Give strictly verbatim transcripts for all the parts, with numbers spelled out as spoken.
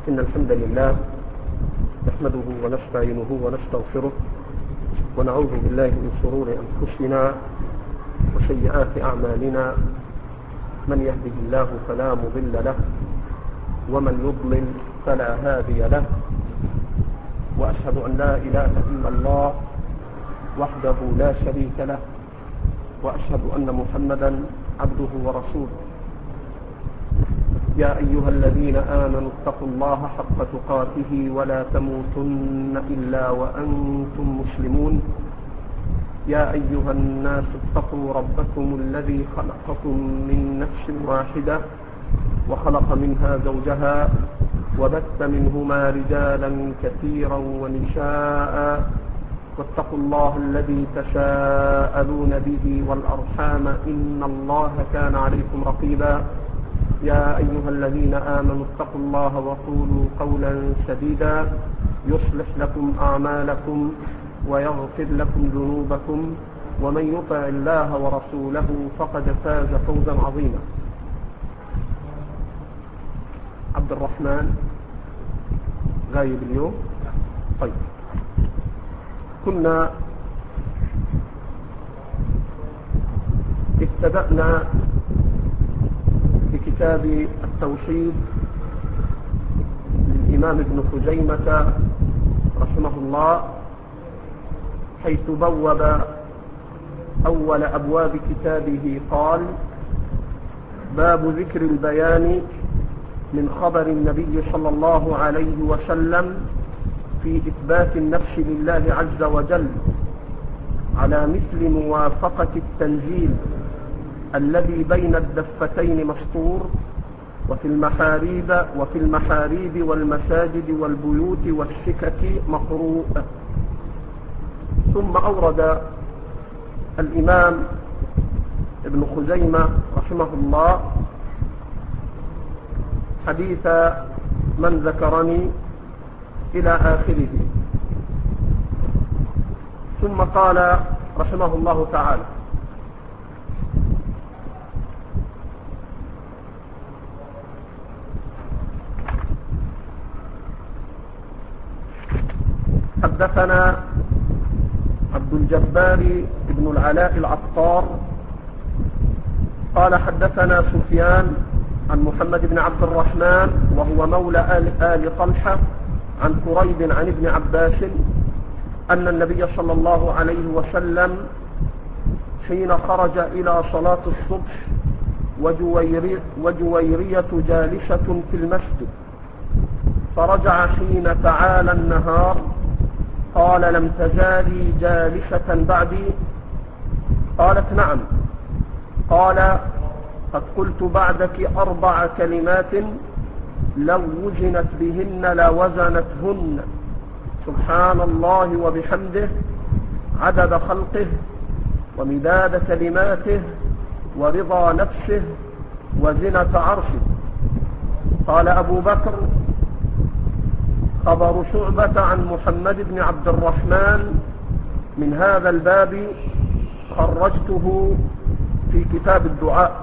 إن الحمد لله نحمده ونستعينه ونستغفره ونعوذ بالله من شرور أنفسنا وسيئات أعمالنا. من يهده الله فلا مضل له ومن يضلل فلا هادي له، وأشهد أن لا إله إلا الله وحده لا شريك له، وأشهد أن محمدا عبده ورسوله. يا أيها الذين آمنوا اتقوا الله حق تقاته ولا تموتن إلا وأنتم مسلمون. يا أيها الناس اتقوا ربكم الذي خلقكم من نفس واحدة وخلق منها زوجها وبث منهما رجالا كثيرا ونساء، واتقوا الله الذي تساءلون به والأرحام إن الله كان عليكم رقيبا. يا أيها الذين آمنوا اتقوا الله وقولوا قولا سديدا يصلح لكم أعمالكم ويغفر لكم ذنوبكم، ومن يطع الله ورسوله فقد فاز فوزا عظيما. عبد الرحمن غايب اليوم؟ طيب، كنا ابتدأنا بكتاب التوحيد للإمام ابن خزيمة رحمه الله، حيث بوب أول أبواب كتابه قال: باب ذكر البيان من خبر النبي صلى الله عليه وسلم في إثبات النفس لله عز وجل على مثل موافقة التنزيل الذي بين الدفتين مسطور، وفي المحاريب وفي المحاريب والمساجد والبيوت والسكك مقروء. ثم أورد الإمام ابن خزيمة رحمه الله حديث من ذكرني إلى آخره، ثم قال رحمه الله تعالى: حدثنا عبد الجبار بن العلاء العطار قال حدثنا سفيان عن محمد بن عبد الرحمن وهو مولى آل, آل طلحة عن كريب عن ابن عباس أن النبي صلى الله عليه وسلم حين خرج إلى صلاة الصبح وجويري وجويرية جالسة في المسجد، فرجع حين تعالى النهار قال: لم تزالي جالسة بعدي؟ قالت: نعم. قال: قد قلت بعدك أربع كلمات لو وزنت بهن لوزنتهن: سبحان الله وبحمده عدد خلقه ومداد كلماته ورضا نفسه وزنة عرشه. قال أبو بكر: خبر شعبة عن محمد بن عبد الرحمن من هذا الباب خرجته في كتاب الدعاء.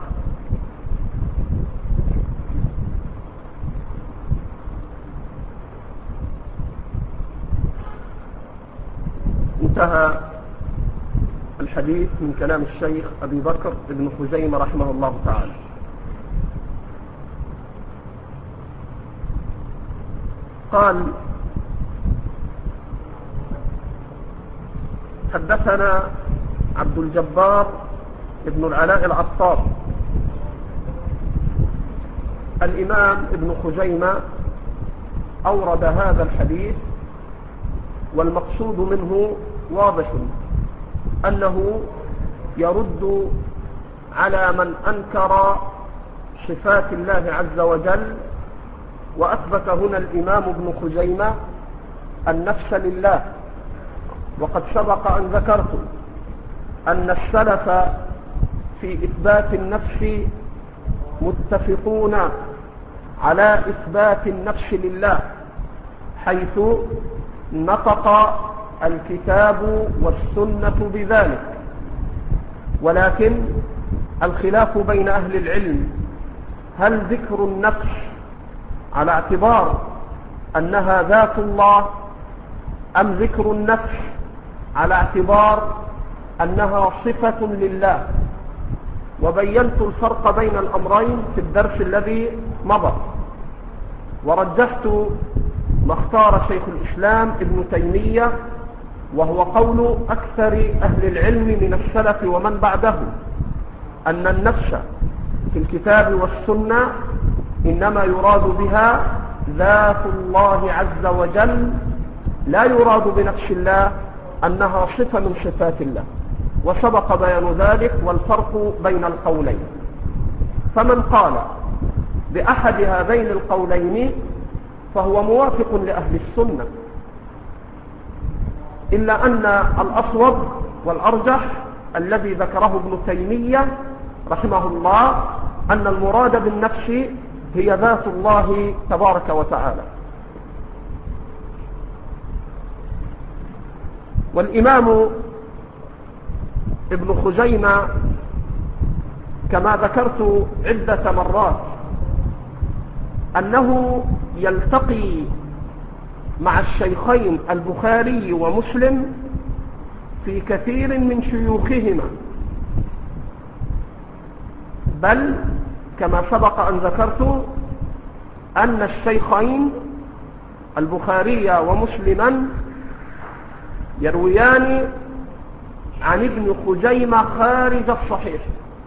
انتهى الحديث من كلام الشيخ أبي بكر بن خزيمة رحمه الله تعالى. قال: حدثنا عبد الجبار ابن العلاء العطار. الإمام ابن خزيمة أورد هذا الحديث، والمقصود منه واضح، أنه يرد على من أنكر صفات الله عز وجل، وأثبت هنا الإمام ابن خزيمة النفس لله. وقد سبق أن ذكرت أن السلف في إثبات النفس متفقون على إثبات النفس لله، حيث نطق الكتاب والسنة بذلك، ولكن الخلاف بين أهل العلم: هل ذكر النفس على اعتبار أنها ذات الله أم ذكر النفس، على اعتبار أنها صفة لله. وبينت الفرق بين الأمرين في الدرس الذي مضى، ورجحت ما اختار شيخ الإسلام ابن تيمية، وهو قول أكثر أهل العلم من السلف ومن بعده، أن النفس في الكتاب والسنة إنما يراد بها ذات الله عز وجل، لا يراد بنفس الله أنها صفة من صفات الله، وسبق بيان ذلك والفرق بين القولين. فمن قال بأحد هذين القولين فهو موافق لأهل السنة، إلا أن الأصوب والأرجح الذي ذكره ابن تيمية رحمه الله أن المراد بالنفس هي ذات الله تبارك وتعالى. والإمام ابن خزيمة كما ذكرت عدة مرات أنه يلتقي مع الشيخين البخاري ومسلم في كثير من شيوخهما، بل كما سبق أن ذكرت أن الشيخين البخاري ومسلما يرويان عن ابن خزيمة خارج الصحيح.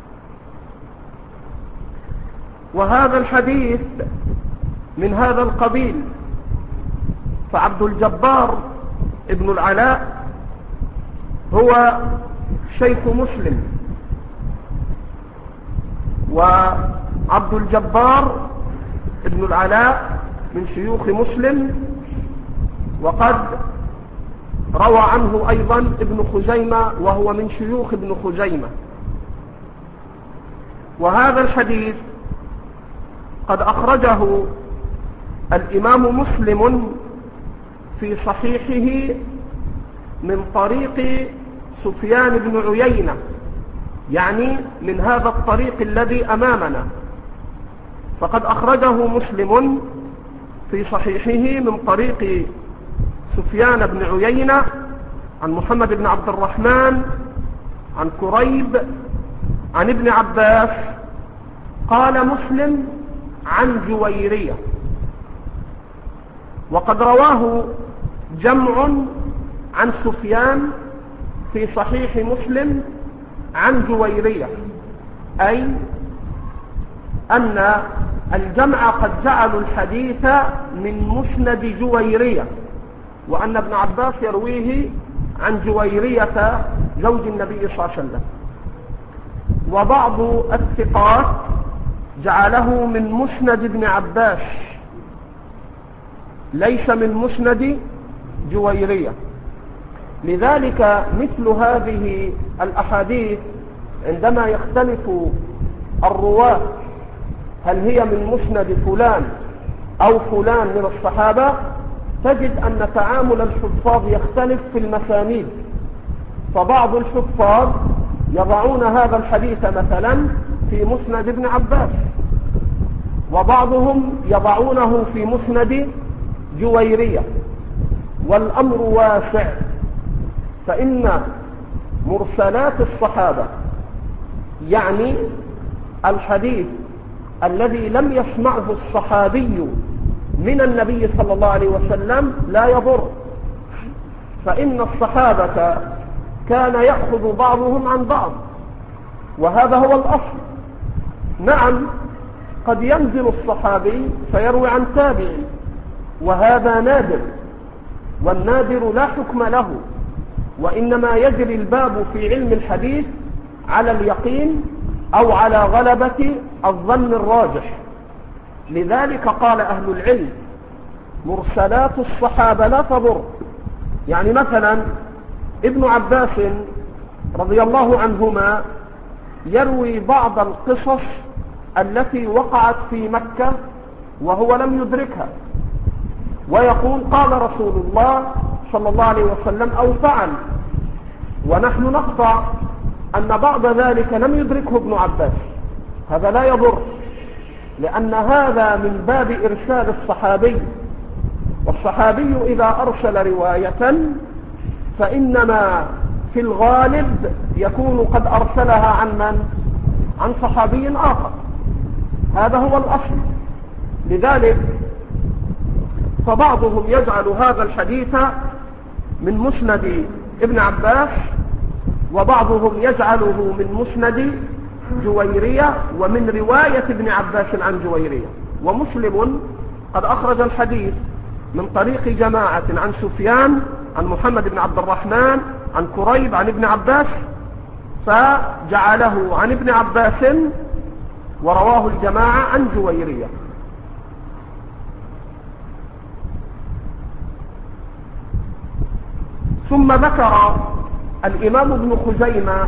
وهذا الحديث من هذا القبيل، فعبد الجبار ابن العلاء هو شيخ مسلم، وعبد الجبار ابن العلاء من شيوخ مسلم، وقد روى عنه أيضا ابن خزيمة وهو من شيوخ ابن خزيمة. وهذا الحديث قد أخرجه الإمام مسلم في صحيحه من طريق سفيان بن عيينة، يعني من هذا الطريق الذي أمامنا، فقد أخرجه مسلم في صحيحه من طريق سفيان بن عيينة عن محمد بن عبد الرحمن عن كريب عن ابن عباس، قال مسلم عن جويرية. وقد رواه جمع عن سفيان في صحيح مسلم عن جويرية، أي أن الجمع قد جعلوا الحديث من مسند جويرية، وأن ابن عباس يرويه عن جويرية زوج النبي صلى الله عليه وسلم. وبعض الثقات جعله من مسند ابن عباس ليس من مسند جويرية. لذلك مثل هذه الأحاديث عندما يختلف الرواة هل هي من مسند فلان أو فلان من الصحابة، تجد أن تعامل الحفاظ يختلف في المسانيد. فبعض الحفاظ يضعون هذا الحديث مثلا في مسند ابن عباس، وبعضهم يضعونه في مسند جويرية، والأمر واسع. فإن مرسلات الصحابة، يعني الحديث الذي لم يسمعه الصحابي من النبي صلى الله عليه وسلم، لا يضر، فإن الصحابة كان يأخذ بعضهم عن بعض، وهذا هو الأصل. نعم، قد ينزل الصحابي فيروي عن تابعي، وهذا نادر، والنادر لا حكم له، وإنما يجري الباب في علم الحديث على اليقين أو على غلبة الظن الراجح. لذلك قال أهل العلم مرسلات الصحابة لا تضر. يعني مثلا ابن عباس رضي الله عنهما يروي بعض القصص التي وقعت في مكة وهو لم يدركها، ويقول قال رسول الله صلى الله عليه وسلم أو فعل، ونحن نقطع أن بعض ذلك لم يدركه ابن عباس. هذا لا يضر، لأن هذا من باب إرسال الصحابي، والصحابي إذا أرسل رواية فإنما في الغالب يكون قد أرسلها عن من؟ عن صحابي آخر. هذا هو الأصل. لذلك فبعضهم يجعل هذا الحديث من مسند ابن عباس، وبعضهم يجعله من مسند جويرية ومن رواية ابن عباس عن جويرية. ومسلم قد أخرج الحديث من طريق جماعة عن سفيان عن محمد بن عبد الرحمن عن كريب عن ابن عباس، فجعله عن ابن عباس ورواه الجماعة عن جويرية. ثم ذكر الإمام ابن خزيمة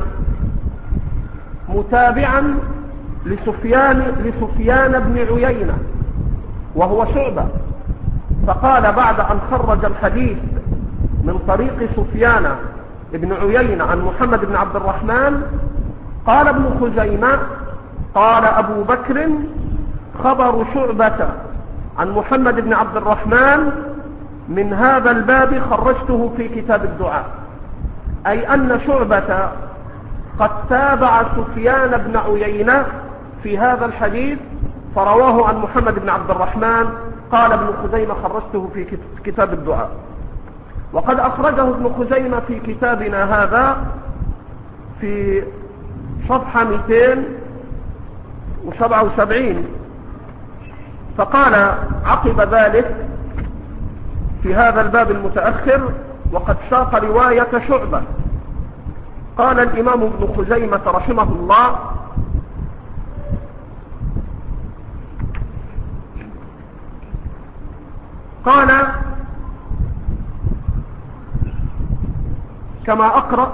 متابعا لسفيان, لسفيان بن عيينة وهو شعبة، فقال بعد أن خرج الحديث من طريق سفيان بن عيينة عن محمد بن عبد الرحمن، قال ابن خزيمة قال أبو بكر خبر شعبة عن محمد بن عبد الرحمن من هذا الباب خرجته في كتاب الدعاء، أي أن شعبة قد تابع سفيان بن عيينة في هذا الحديث فرواه عن محمد بن عبد الرحمن. قال ابن خزيمة خرجته في كتاب الدعاء. وقد أخرجه ابن خزيمة في كتابنا هذا في صفحة مئتين وسبعة وسبعين، فقال عقب ذلك في هذا الباب المتأخر وقد ساق رواية شعبة. قال الإمام ابن خزيمة رحمه الله: قال كما أقرأ: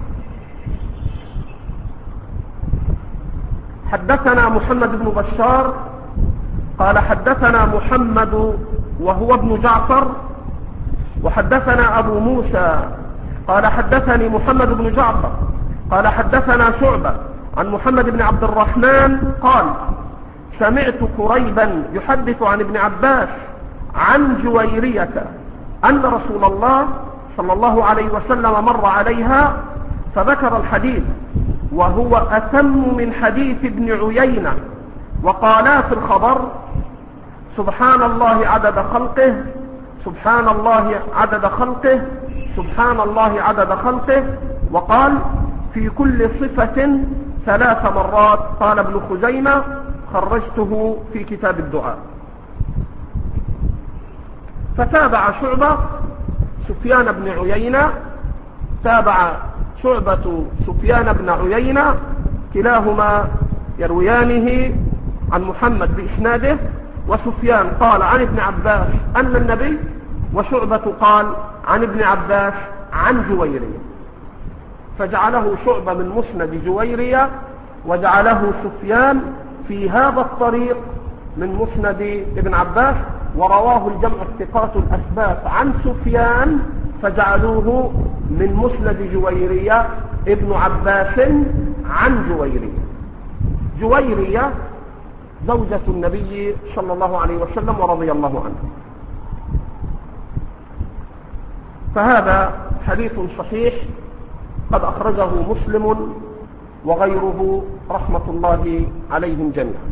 حدثنا محمد بن بشار قال حدثنا محمد وهو ابن جعفر، وحدثنا أبو موسى قال حدثني محمد بن جعفر قال حدثنا شعبة عن محمد بن عبد الرحمن قال: سمعت كريبا يحدث عن ابن عباس عن جويرية أن رسول الله صلى الله عليه وسلم مر عليها فذكر الحديث، وهو أتم من حديث ابن عيينة. وقالا في الخبر: سبحان الله عدد خلقه، سبحان الله عدد خلقه، سبحان الله عدد خلقه. وقال: في كل صفة ثلاث مرات. قال ابن خزيمة: خرجته في كتاب الدعاء. فتابع شعبة سفيان بن عيينة، تابع شعبة سفيان بن عيينة، كلاهما يرويانه عن محمد بإسناده، وسفيان قال عن ابن عباس أن النبي، وشعبة قال عن ابن عباس عن جويرية، فجعله شعبة من مسند جويرية وجعله سفيان في هذا الطريق من مسند ابن عباس، ورواه الجمع الثقات الأثبات عن سفيان فجعلوه من مسند جويرية ابن عباس عن جويرية. جويرية زوجة النبي صلى الله عليه وسلم ورضي الله عنه. فهذا حديث صحيح قد أخرجه مسلم وغيره رحمة الله عليهم جميعا.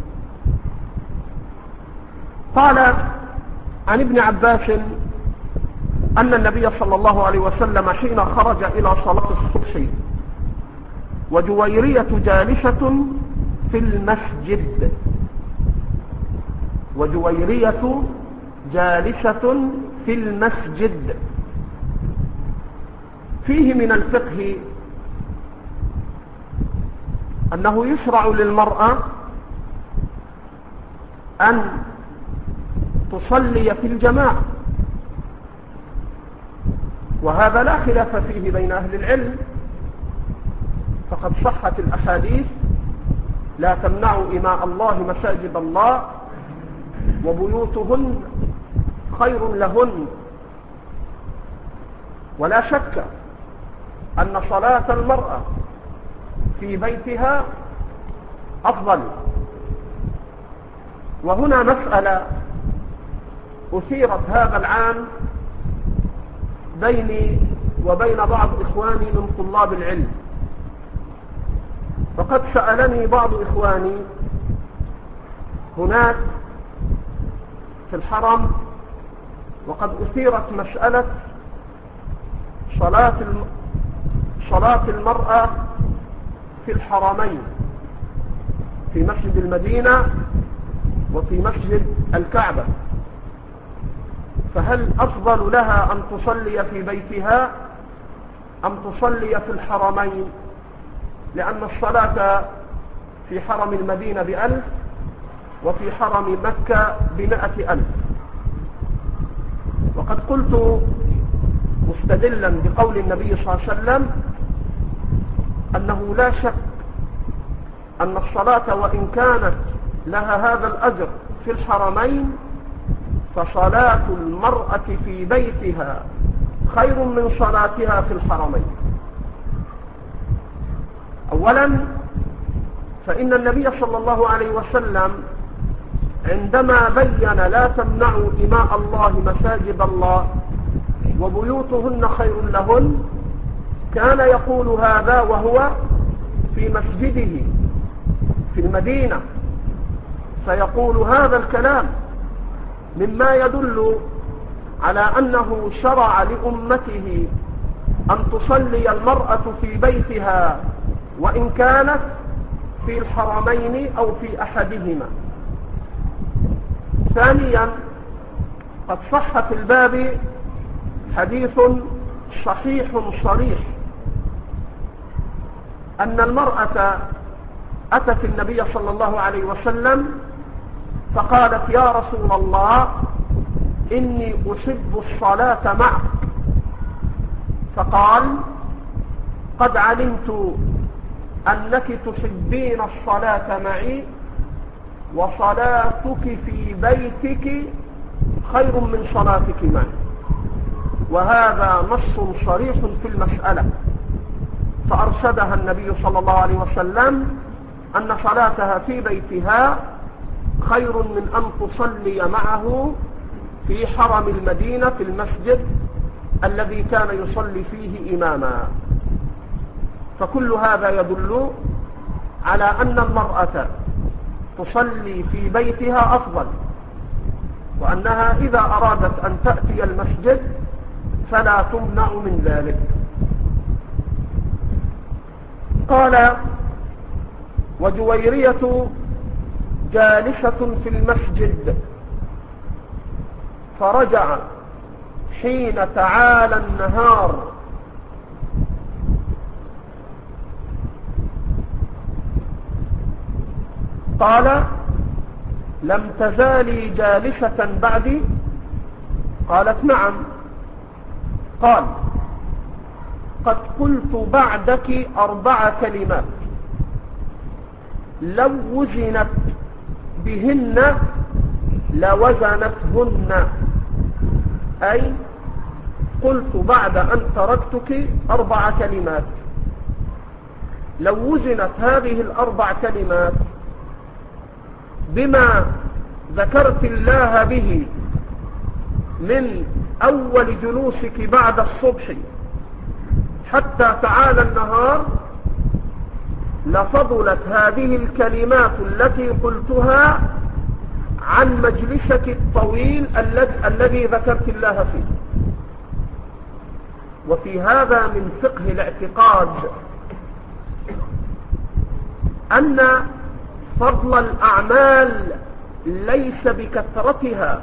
قال عن ابن عباس أن النبي صلى الله عليه وسلم حين خرج إلى صلاة الصبح وجويرية جالسة في المسجد، وجويرية جالسة في المسجد، فيه من الفقه أنه يشرع للمرأة أن تصلي في الجماعة، وهذا لا خلاف فيه بين أهل العلم، فقد صحت الأحاديث: لا تمنعوا إماء الله مساجد الله وبيوتهن خير لهن. ولا شك أن صلاة المرأة في بيتها أفضل. وهنا مسألة أثيرت هذا العام بيني وبين بعض إخواني من طلاب العلم، فقد سألني بعض إخواني هناك في الحرم، وقد أثيرت مسألة صلاة صلاة المرأة في الحرمين، في مسجد المدينة وفي مسجد الكعبة، فهل أفضل لها أن تصلي في بيتها أم تصلي في الحرمين؟ لأن الصلاة في حرم المدينة بألف وفي حرم مكة بمائة ألف. وقد قلت مستدلا بقول النبي صلى الله عليه وسلم أنه لا شك أن الصلاة وإن كانت لها هذا الأجر في الحرمين، فصلاة المرأة في بيتها خير من صلاتها في الحرمين. أولا، فإن النبي صلى الله عليه وسلم عندما بين لا تمنعوا إماء الله مساجد الله وبيوتهن خير لهن، كان يقول هذا وهو في مسجده في المدينة، فيقول هذا الكلام مما يدل على أنه شرع لأمته أن تصلي المرأة في بيتها وإن كانت في الحرمين أو في أحدهما. ثانيا، قد صح في الباب حديث صحيح صريح أن المرأة أتت النبي صلى الله عليه وسلم فقالت: يا رسول الله، إني أحب الصلاة معك. فقال: قد علمت أنك تحبين الصلاة معي، وصلاتك في بيتك خير من صلاتك معي. وهذا نص صريح في المسألة، فأرشدها النبي صلى الله عليه وسلم أن صلاتها في بيتها خير من أن تصلي معه في حرم المدينة في المسجد الذي كان يصلي فيه إماما. فكل هذا يدل على أن المرأة تصلي في بيتها أفضل، وأنها إذا أرادت أن تأتي المسجد فلا تمنع من ذلك. قال: وجويرية جالسة في المسجد فرجع حين تعالى النهار قال: لم تزالي جالسة بعدي؟ قالت: نعم. قال: قد قلت بعدك أربع كلمات لو وزنت بهن لوزنتهن، أي قلت بعد أن تركتك أربع كلمات، لو وزنت هذه الأربع كلمات بما ذكرت الله به من أول جلوسك بعد الصبح حتى تعالى النهار، لفضلت هذه الكلمات التي قلتها عن مجلسك الطويل الذي ذكرت الله فيه. وفي هذا من فقه الاعتقاد أن فضل الأعمال ليس بكثرتها،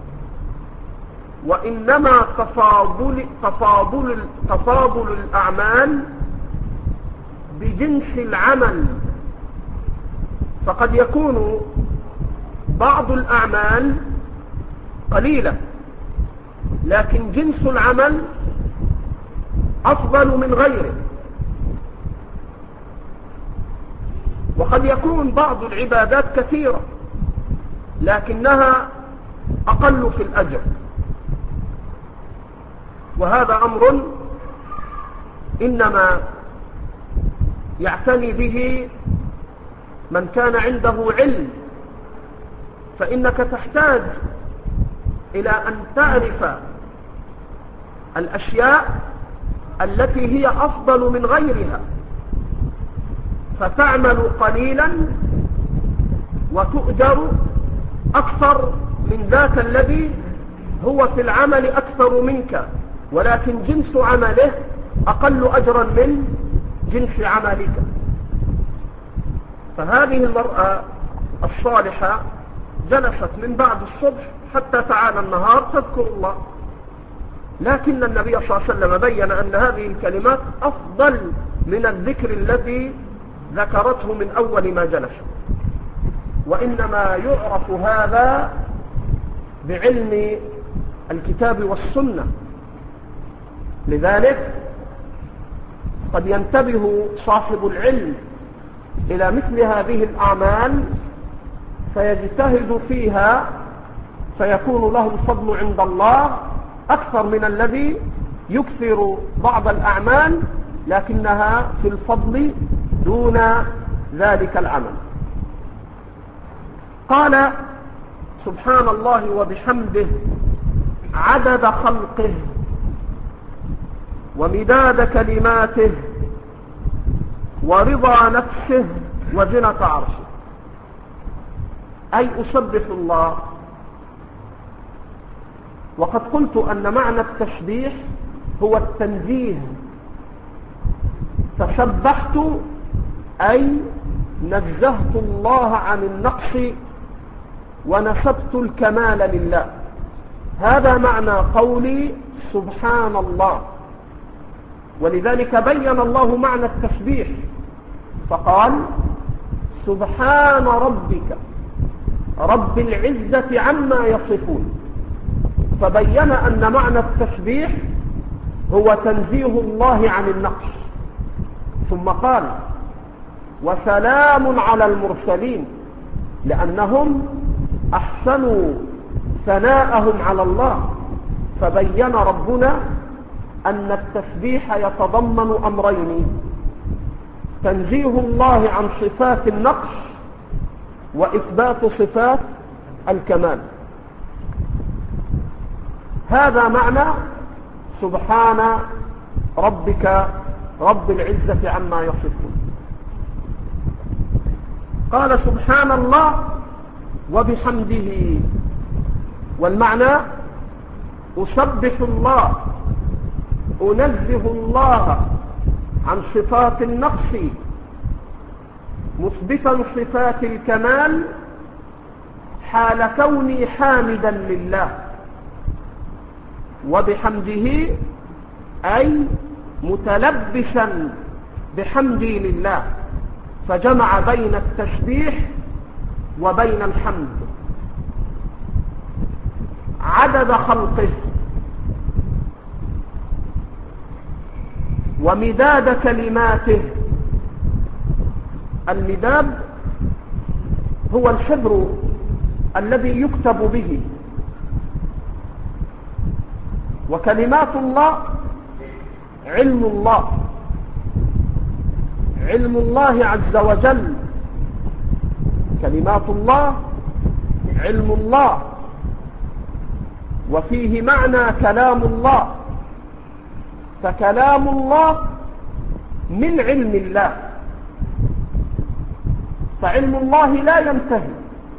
وإنما تفاضل, تفاضل, تفاضل الأعمال بجنس العمل. فقد يكون بعض الأعمال قليلة لكن جنس العمل أفضل من غيره، وقد يكون بعض العبادات كثيرة لكنها أقل في الأجر. وهذا أمر إنما يعتني به من كان عنده علم، فإنك تحتاج إلى أن تعرف الأشياء التي هي أفضل من غيرها، فتعمل قليلا وتؤجر أكثر من ذاك الذي هو في العمل أكثر منك، ولكن جنس عمله أقل أجرا من جنس عملك. فهذه المرأة الصالحة جلست من بعد الصبح حتى تعالى النهار تذكر الله، لكن النبي صلى الله عليه وسلم بين أن هذه الكلمات أفضل من الذكر الذي ذكرته من أول ما جلس، وإنما يعرف هذا بعلم الكتاب والسنة. لذلك قد ينتبه صاحب العلم إلى مثل هذه الأعمال فيجتهد فيها، فيكون له الفضل عند الله أكثر من الذي يكثر بعض الأعمال لكنها في الفضل دون ذلك العمل. قال سبحان الله وبحمده عدد خلقه ومداد كلماته ورضا نفسه وزنة عرشه، أي أسبح الله. وقد قلت أن معنى التسبيح هو التنزيه، تسبحت أي نزهت الله عن النقص ونسبت الكمال لله، هذا معنى قولي سبحان الله. ولذلك بين الله معنى التسبيح فقال سبحان ربك رب العزة عما يصفون، فبين أن معنى التسبيح هو تنزيه الله عن النقص. ثم قال وسلام على المرسلين، لأنهم أحسنوا ثناءهم على الله، فبين ربنا أن التسبيح يتضمن أمرين: تنزيه الله عن صفات النقص وإثبات صفات الكمال. هذا معنى سبحان ربك رب العزة عما يصفون. قال سبحان الله وبحمده، والمعنى أسبح الله، أنزه الله عن صفات النقص مثبتا صفات الكمال حال كوني حامدا لله، وبحمده أي متلبسا بحمدي لله، فجمع بين التسبيح وبين الحمد. عدد خلقه ومداد كلماته. المداد هو الحبر الذي يكتب به، وكلمات الله علم الله، علم الله عز وجل. كلمات الله علم الله، وفيه معنى كلام الله، فكلام الله من علم الله، فعلم الله لا ينتهي،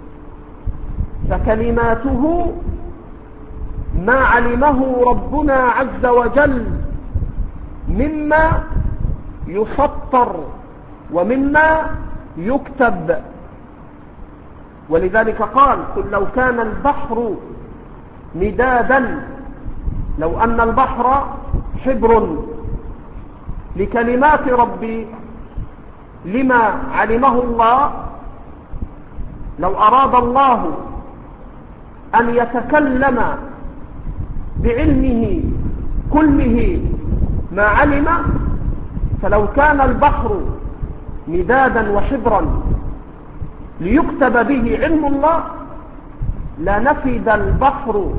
فكلماته ما علمه ربنا عز وجل مما يسطر ومما يكتب. ولذلك قال قل لو كان البحر مدادا، لو أن البحر حبر لكلمات ربي لما علمه الله، لو أراد الله أن يتكلم بعلمه كله ما علم، فلو كان البحر مدادا وحبرا ليكتب به علم الله لنفد البحر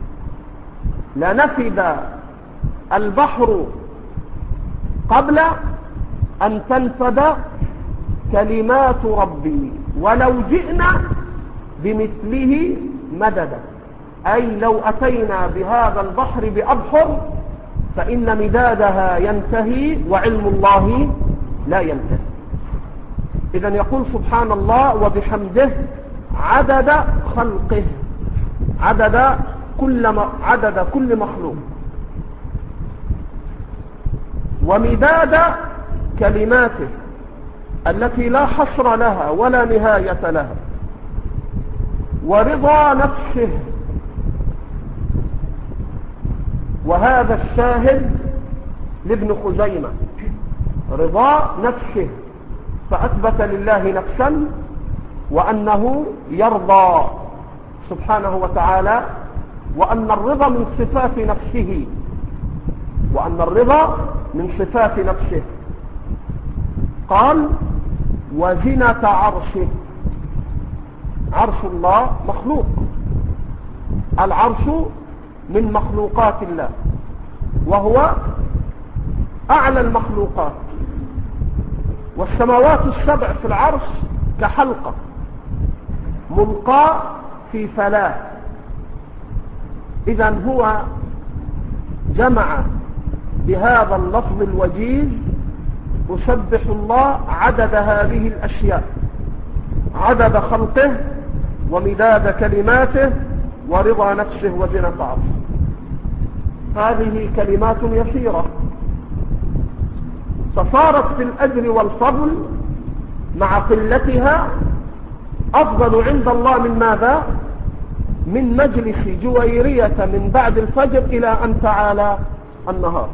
لنفد البحر قبل أن تنفد كلمات ربي ولو جئنا بمثله مددا. أي لو أتينا بهذا البحر بأبحر فإن مدادها ينتهي وعلم الله لا ينتهي. إذن يقول سبحان الله وبحمده عدد خلقه، عدد كل عدد كل مخلوق، ومداد كلماته التي لا حصر لها ولا نهاية لها، ورضا نفسه. وهذا الشاهد لابن خزيمة، رضا نفسه، فأثبت لله نفسا وأنه يرضى سبحانه وتعالى، وأن الرضا من صفات نفسه، وأن الرضا من صفات نفسه. قال وزنة عرشه، عرش الله مخلوق، العرش من مخلوقات الله، وهو أعلى المخلوقات، والسماوات السبع في العرش كحلقة ملقاة في فلاة. إذن هو جمع بهذا اللفظ الوجيز أسبح الله عدد هذه الأشياء، عدد خلقه ومداد كلماته ورضا نفسه وزنة عرشه. هذه كلمات يسيرة فصارت في الأجر والفضل مع قلتها أفضل عند الله من ماذا؟ من مجلس جويرية من بعد الفجر إلى أن تعالى النهار.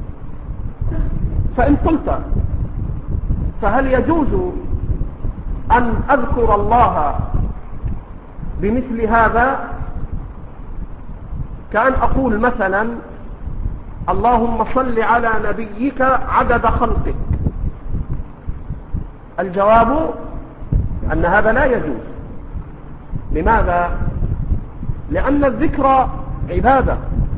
فإن قلت فهل يجوز أن أذكر الله بمثل هذا؟ كأن أقول مثلا اللهم صل على نبيك عدد خلقك. الجواب أن هذا لا يجوز. لماذا؟ لأن الذكر عبادة،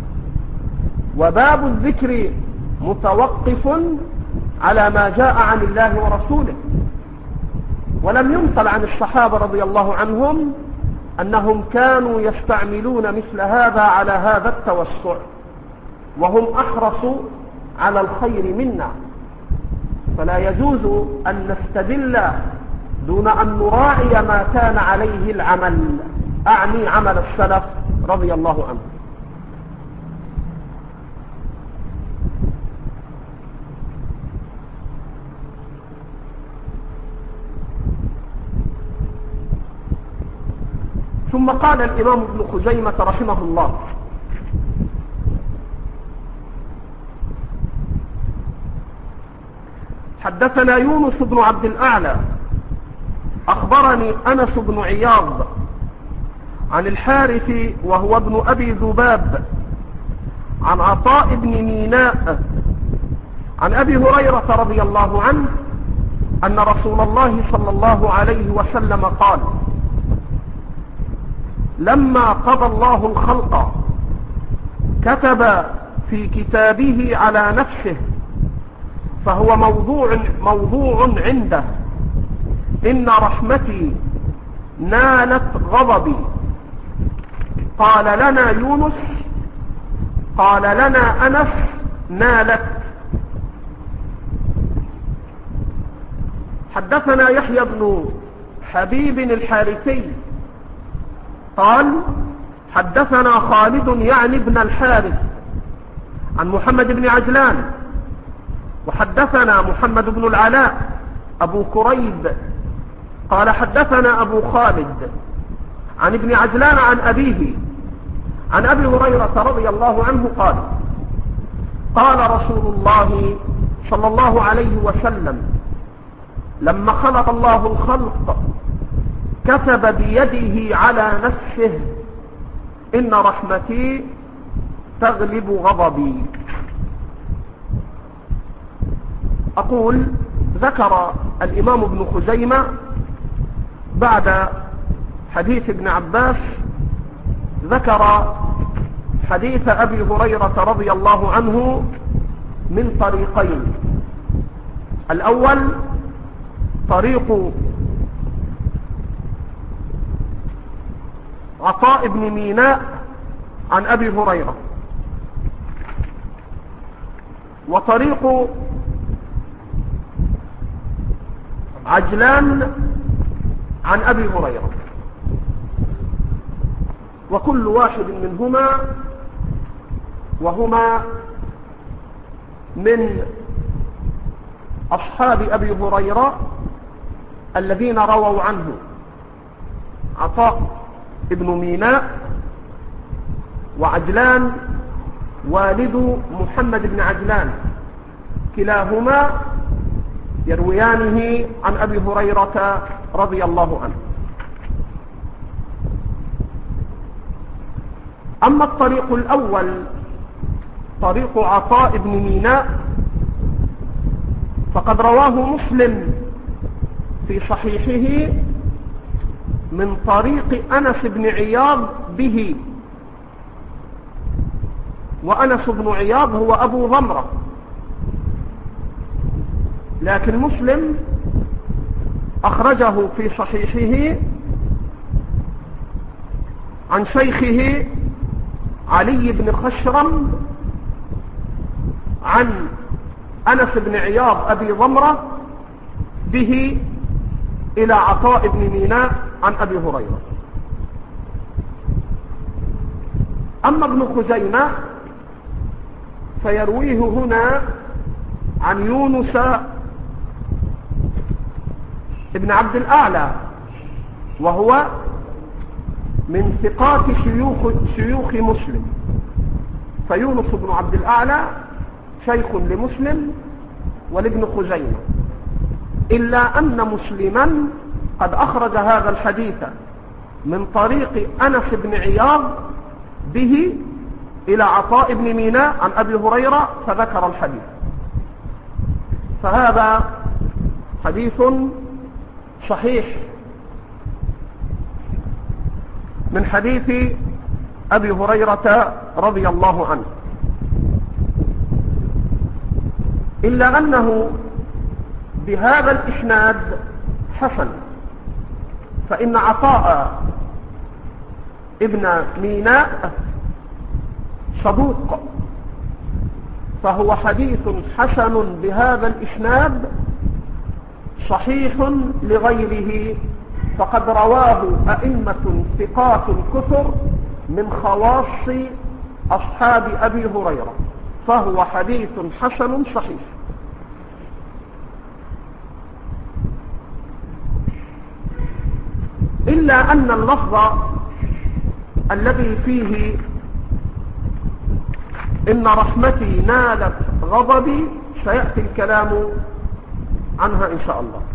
وباب الذكر متوقف على ما جاء عن الله ورسوله، ولم ينقل عن الصحابة رضي الله عنهم أنهم كانوا يستعملون مثل هذا على هذا التوسع، وهم أحرص على الخير منا. فلا يجوز أن نستدل دون أن نراعي ما كان عليه العمل، أعني عمل السلف رضي الله عنه. ثم قال الإمام ابن خزيمة رحمه الله حدثنا يونس بن عبد الأعلى أخبرني أنس بن عياض عن الحارث وهو ابن أبي ذباب عن عطاء بن ميناء عن أبي هريرة رضي الله عنه أن رسول الله صلى الله عليه وسلم قال لما قضى الله الخلق كتب في كتابه على نفسه فهو موضوع, موضوع عنده إن رحمتي نالت غضبي. قال لنا يونس قال لنا أنس نالت. حدثنا يحيى بن حبيب الحارثي قال حدثنا خالد يعني ابن الحارث عن محمد بن عجلان وحدثنا محمد بن العلاء أبو كريب قال حدثنا أبو خالد عن ابن عجلان عن أبيه عن أبي هريرة رضي الله عنه قال قال رسول الله صلى الله عليه وسلم لما خلق الله الخلق كتب بيده على نفسه إن رحمتي تغلب غضبي. أقول ذكر الإمام ابن خزيمة بعد حديث ابن عباس ذكر حديث أبي هريرة رضي الله عنه من طريقين. الأول طريق عطاء بن ميناء عن أبي هريرة، وطريق عجلان عن أبي هريرة، وكل واحد منهما وهما من أصحاب أبي هريرة الذين رووا عنه عطاء ابن ميناء وعجلان والد محمد بن عجلان، كلاهما يرويانه عن أبي هريرة رضي الله عنه. أما الطريق الأول طريق عطاء بن ميناء فقد رواه مسلم في صحيحه من طريق أنس بن عياض به، وأنس بن عياض هو أبو ضمرة، لكن مسلم أخرجه في صحيحه عن شيخه علي بن خشرم عن أنس بن عياض أبي ضمرة به إلى عطاء بن ميناء عن أبي هريرة. أما ابن خزيمة فيرويه هنا عن يونس ابن عبد الأعلى، وهو من ثقات شيوخ, شيوخ مسلم، فيونس بن عبد الأعلى شيخ لمسلم ولابن خزيمة، إلا أن مسلما قد أخرج هذا الحديث من طريق أنس بن عياض به إلى عطاء بن ميناء عن أبي هريرة فذكر الحديث، فهذا حديث صحيح من حديث أبي هريرة رضي الله عنه، إلا أنه بهذا الإسناد حسن، فإن عطاء ابن ميناء صدوق، فهو حديث حسن بهذا الإسناد صحيح لغيره، فقد رواه أئمة ثقات كثر من خواص أصحاب أبي هريرة، فهو حديث حسن صحيح. إلا أن اللفظ الذي فيه إن رحمتي نالت غضبي سيأتي الكلام عنها إن شاء الله.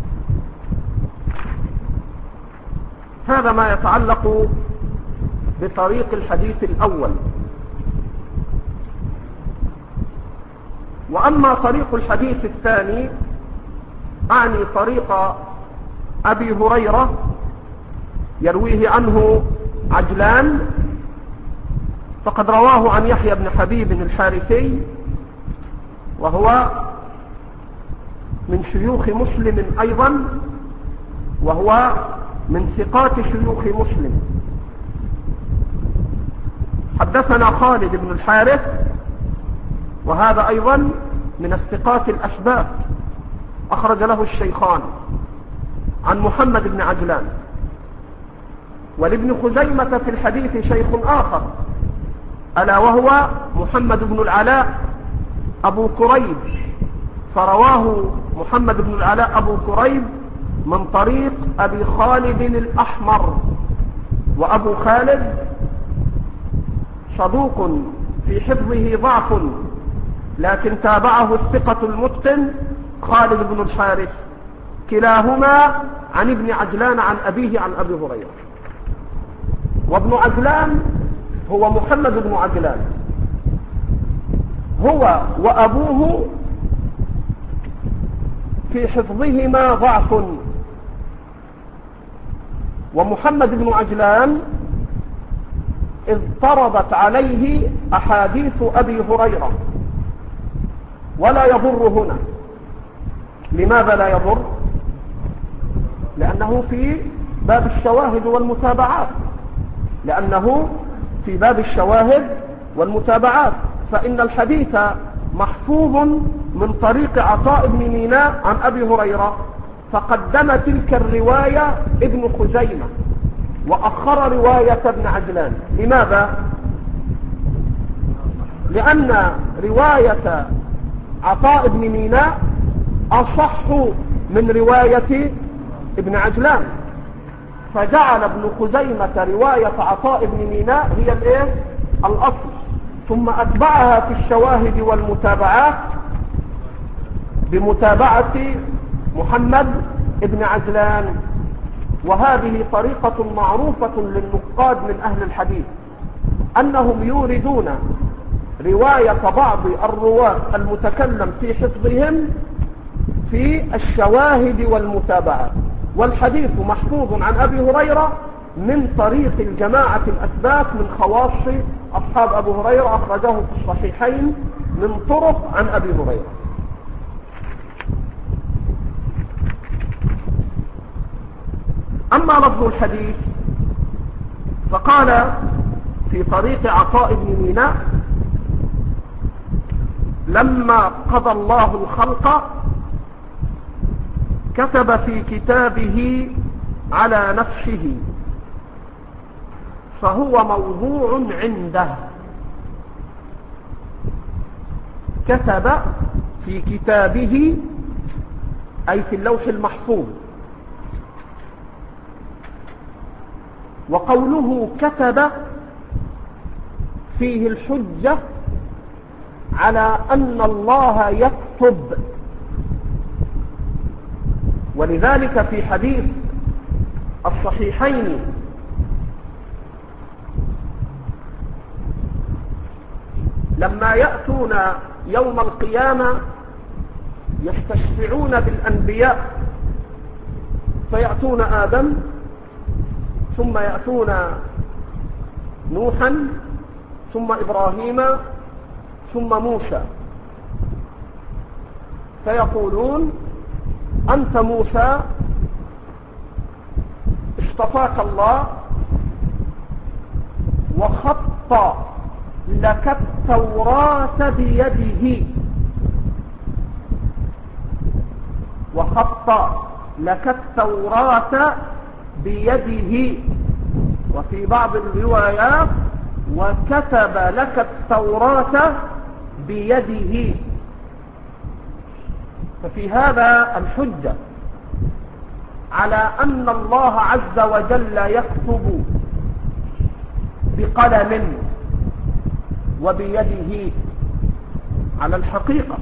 هذا ما يتعلق بطريق الحديث الأول. وأما طريق الحديث الثاني أعني طريق أبي هريرة يرويه عنه عجلان، فقد رواه عن يحيى بن حبيب الحارثي، وهو من شيوخ مسلم أيضا، وهو من ثقات شيوخ مسلم. حدثنا خالد بن الحارث، وهذا أيضا من الثقات الأشباب، أخرج له الشيخان، عن محمد بن عجلان. ولابن خزيمة في الحديث شيخ آخر، ألا وهو محمد بن العلاء أبو كريب، فرواه محمد بن العلاء أبو كريب من طريق أبي خالد الأحمر، وأبو خالد صدوق في حفظه ضعف، لكن تابعه الثقة المتقن خالد بن الحارث، كلاهما عن ابن عجلان عن أبيه عن أبي هريرة. وابن عجلان هو محمد بن عجلان، هو وأبوه في حفظهما ضعف، ومحمد بن عجلان اضطربت عليه أحاديث أبي هريرة، ولا يضر هنا. لماذا لا يضر؟ لأنه في باب الشواهد والمتابعات، لأنه في باب الشواهد والمتابعات، فإن الحديث محفوظ من طريق عطاء بن ميناء عن أبي هريرة، فقدم تلك الرواية ابن خزيمة وأخر رواية ابن عجلان. لماذا؟ لأن رواية عطاء بن ميناء أصح من رواية ابن عجلان، فجعل ابن خزيمة رواية عطاء بن ميناء هي الايه الأصل، ثم أتبعها في الشواهد والمتابعات بمتابعة محمد ابن عجلان. وهذه طريقة معروفة للنقاد من أهل الحديث، أنهم يوردون رواية بعض الرواة المتكلم في حفظهم في الشواهد والمتابعات. والحديث محفوظ عن أبي هريرة من طريق الجماعة الأثبات من خواص أصحاب أبو هريرة، أخرجه في الصحيحين من طرق عن أبي هريرة. أما لفظ الحديث فقال في طريق عطاء بن ميناء: لما قضى الله الخلق كتب في كتابه على نفسه فهو موضوع عنده. كتب في كتابه أي في اللوح المحفوظ. وقوله كتب فيه الحجة على أن الله يكتب، ولذلك في حديث الصحيحين لما يأتون يوم القيامة يستشفعون بالأنبياء، فيأتون آدم ثم يأتون نوحا ثم إبراهيم ثم موسى، فيقولون: أنت موسى اصطفاك الله وخط لك التوراة بيده، وخط لك التوراة بيده. وفي بعض الروايات: وكتب لك التوراة بيده. ففي هذا الحجة على أن الله عز وجل يكتب بقلم وبيده على الحقيقة.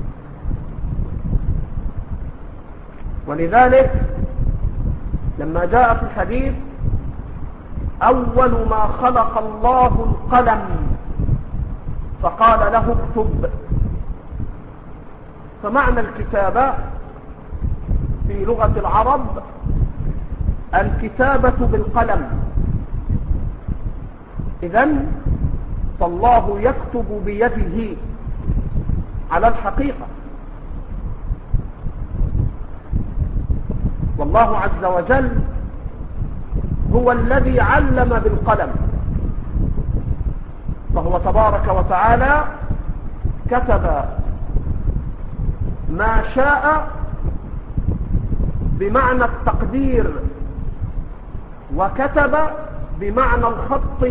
ولذلك لما جاء في الحديث: أول ما خلق الله القلم فقال له اكتب. فمعنى الكتابة في لغة العرب الكتابة بالقلم. إذن فالله يكتب بيده على الحقيقة، والله عز وجل هو الذي علم بالقلم، فهو تبارك وتعالى كتب ما شاء بمعنى التقدير، وكتب بمعنى الخط،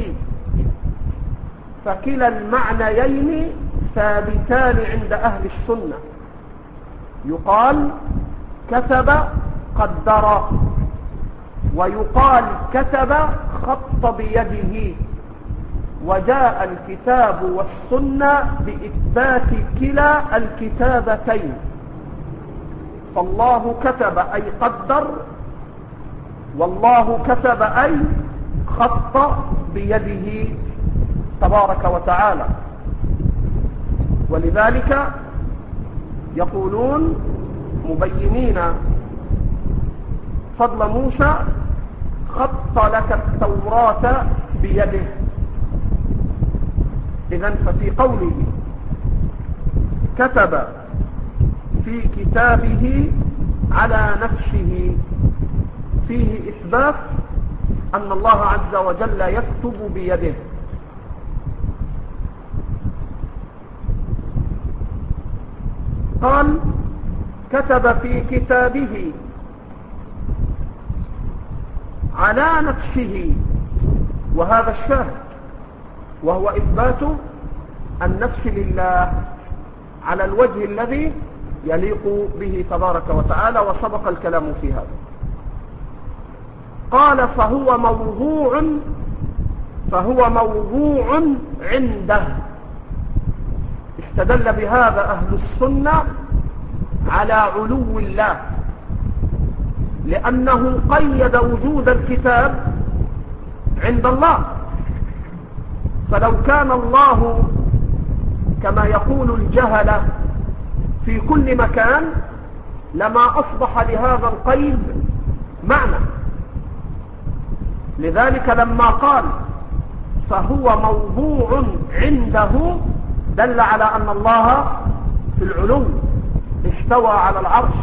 فكلا المعنيين ثابتان عند أهل السنة. يقال كتب قدر، ويقال كتب خط بيده. وجاء الكتاب والسنة بإثبات كلا الكتابتين، فالله كتب أي قدر، والله كتب أي خط بيده تبارك وتعالى. ولذلك يقولون مبينين فضل موسى: خط لك التوراة بيده. إذن ففي قوله كتب في كتابه على نفسه فيه إثبات أن الله عز وجل يكتب بيده، قال كتب في كتابه على نفسه، وهذا الشاهد، وهو إثبات النفس لله على الوجه الذي يليق به تبارك وتعالى، وسبق الكلام في هذا. قال فهو موضوع فهو موضوع عنده. استدل بهذا أهل السنة على علو الله، لأنه قيد وجود الكتاب عند الله. فلو كان الله كما يقول الجهلة في كل مكان لما أصبح لهذا القيد معنى. لذلك لما قال فهو موضوع عنده دل على أن الله في العلو استوى على العرش.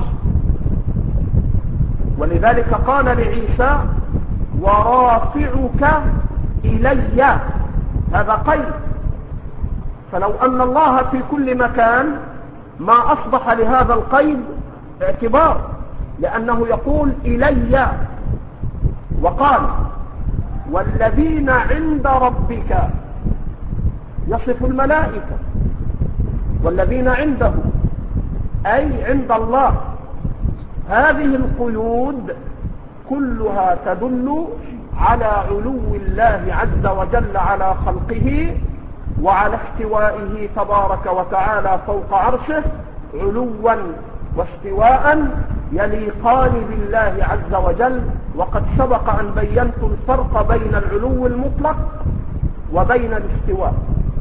ولذلك قال لعيسى ورافعك إلي، هذا قيد. فلو أن الله في كل مكان ما أصبح لهذا القيد اعتبار، لأنه يقول إلي. وقال والذين عند ربك، يصف الملائكة، والذين عنده أي عند الله. هذه القيود كلها تدل على علو الله عز وجل على خلقه وعلى استوائه تبارك وتعالى فوق عرشه، علوا واستواء يليقان بالله عز وجل. وقد سبق أن بينت الفرق بين العلو المطلق وبين الاستواء.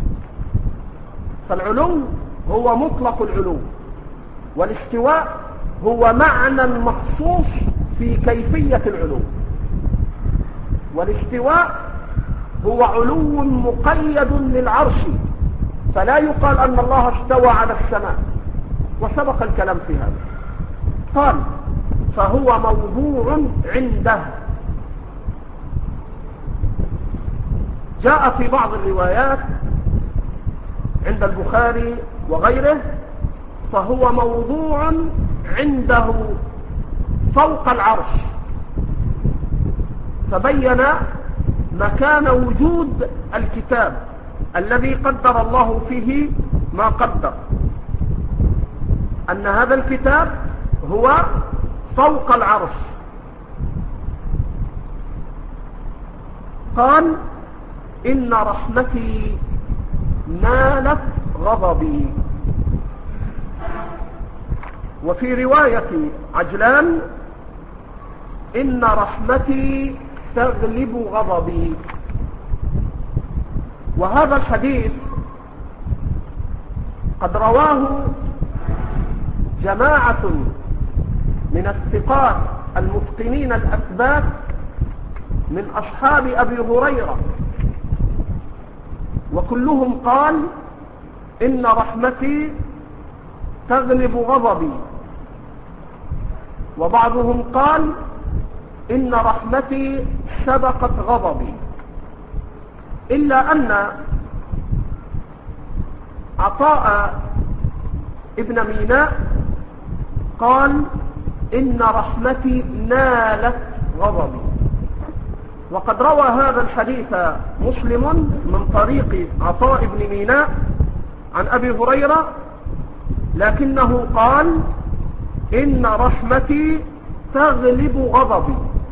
فالعلو هو مطلق العلو، والاستواء هو معنى مخصوص في كيفية العلو. والاستواء هو علو مقيد للعرش، فلا يقال أن الله استوى على السماء، وسبق الكلام في هذا. قال فهو موضوع عنده. جاء في بعض الروايات عند البخاري وغيره فهو موضوع عنده فوق العرش، فبين مكان وجود الكتاب الذي قدر الله فيه ما قدر، أن هذا الكتاب هو فوق العرش. قال إن رحمتي نالت غضبي. وفي رواية عجلان إن رحمتي تغلب غضبي. وهذا الحديث قد رواه جماعة من الثقات المتقنين الأثبات من أصحاب أبي هريرة، وكلهم قال إن رحمتي تغلب غضبي، وبعضهم قال إن رحمتي سبقت غضبي. إلا أن عطاء ابن ميناء قال إن رحمتي نالت غضبي. وقد روى هذا الحديث مسلم من طريق عطاء بن ميناء عن أبي هريرة، لكنه قال إن رحمتي تغلب غضبي،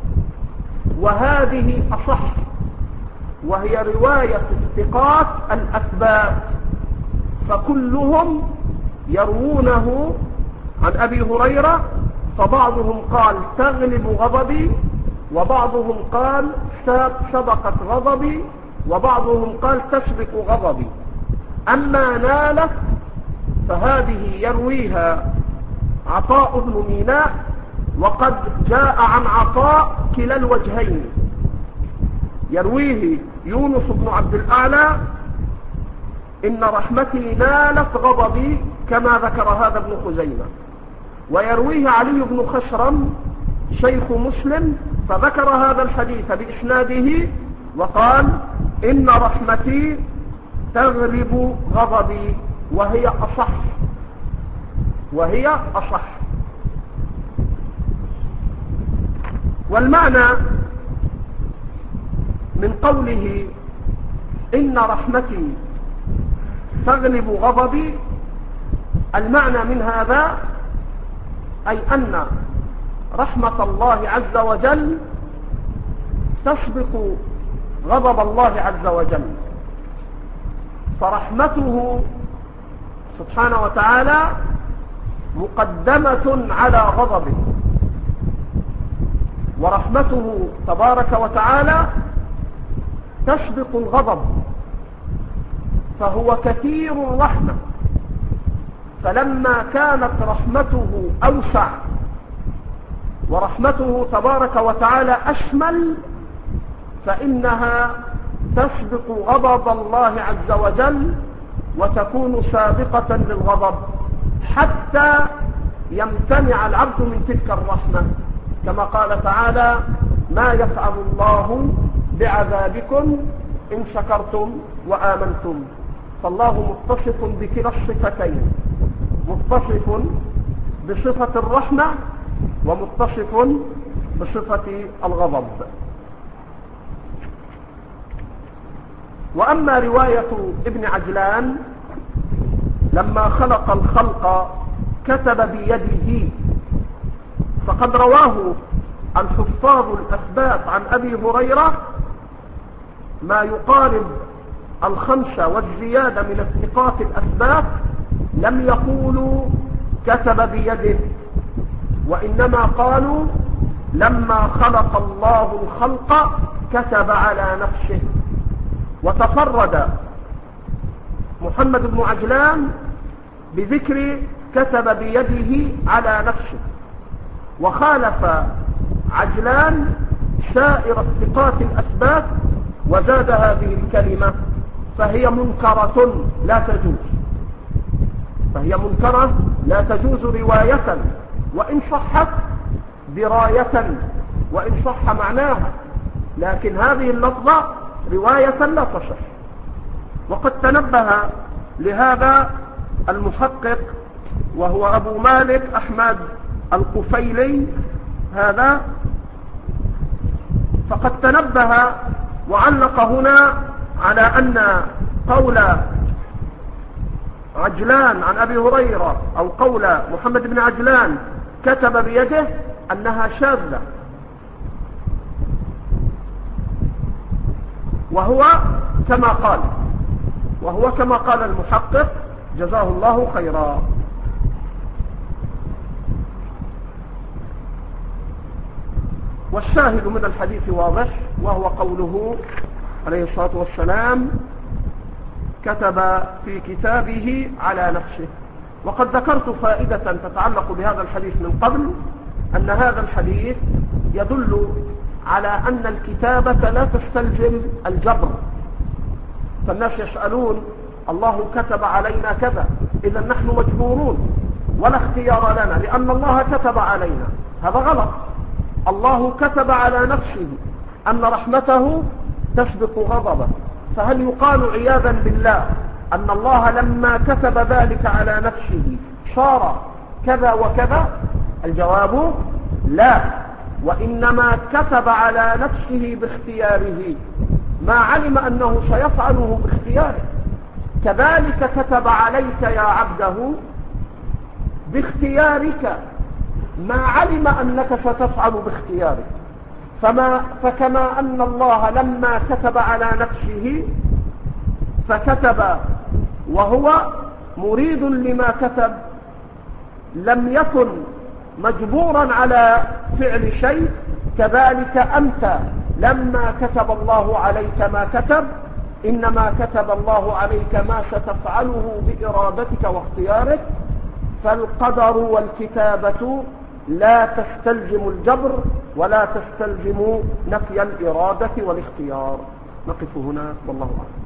وهذه أصح، وهي رواية الثقات الأثبات، فكلهم يروونه عن أبي هريرة، فبعضهم قال تغلب غضبي، وبعضهم قال سبقت غضبي، وبعضهم قال تسبق غضبي. أما نالت فهذه يرويها عطاء بن ميناء، وقد جاء عن عطاء كلا الوجهين، يرويه يونس بن عبد الأعلى إن رحمتي نالت غضبي كما ذكر هذا ابن خزيمة، ويرويه علي بن خشرم شيخ مسلم فذكر هذا الحديث بإسناده وقال إن رحمتي تغلب غضبي، وهي أصح وهي أصح. والمعنى من قوله إن رحمتي تغلب غضبي، المعنى من هذا أي أن رحمة الله عز وجل تسبق غضب الله عز وجل، فرحمته سبحانه وتعالى مقدمة على غضبه، ورحمته تبارك وتعالى تسبق الغضب، فهو كثير الرحمة. فلما كانت رحمته أوسع ورحمته تبارك وتعالى أشمل، فإنها تسبق غضب الله عز وجل وتكون سابقة للغضب حتى يمتنع العبد من تلك الرحمة، كما قال تعالى: ما يفعل الله بعذابكم إن شكرتم وآمنتم. فالله متصف بكلا الصفتين، متصف بصفة الرحمة ومتصف بصفة الغضب. وأما رواية ابن عجلان لما خلق الخلق كتب بيده، فقد رواه الحفاظ الأثبات عن أبي هريرة ما يقارب الخمسة والزيادة من الثقات الأثبات لم يقولوا كتب بيده، وإنما قالوا لما خلق الله الخلق كتب على نفسه. وتفرد محمد بن عجلان بذكر كتب بيده على نفسه، وخالف عجلان سائر الثقات الأثبات وزاد هذه الكلمة، فهي منكرة لا تجوز، فهي منكرة لا تجوز رواية، وإن صحت دراية، وإن صح معناها، لكن هذه اللفظة رواية لا تصح. وقد تنبه لهذا المحقق وهو أبو مالك أحمد القفيلي هذا، فقد تنبه وعلق هنا على أن قول عجلان عن أبي هريرة أو قول محمد بن عجلان كتب بيده أنها شاذة، وهو كما قال وهو كما قال المحقق جزاه الله خيرا. والشاهد من الحديث واضح، وهو قوله عليه الصلاة والسلام كتب في كتابه على نفسه. وقد ذكرت فائدة تتعلق بهذا الحديث من قبل، أن هذا الحديث يدل على أن الكتابة لا تستلزم الجبر. فالناس يسألون الله كتب علينا كذا، إذا نحن مجبورون ولا اختيار لنا لأن الله كتب علينا. هذا غلط. الله كتب على نفسه أن رحمته تسبق غضبه، فهل يقال عياذا بالله أن الله لما كتب ذلك على نفسه صار كذا وكذا؟ الجواب لا، وإنما كتب على نفسه باختياره ما علم أنه سيفعله باختياره. كذلك كتب عليك يا عبده باختيارك ما علم أنك ستفعل باختيارك. فما فكما أن الله لما كتب على نفسه فكتب وهو مريد لما كتب، لم يكن مجبورا على فعل شيء، كذلك أنت لما كتب الله عليك ما كتب، إنما كتب الله عليك ما ستفعله بإرادتك واختيارك. فالقدر والكتابة لا تستلزم الجبر ولا تستلزم نفي الإرادة والاختيار. نقف هنا والله أعلم.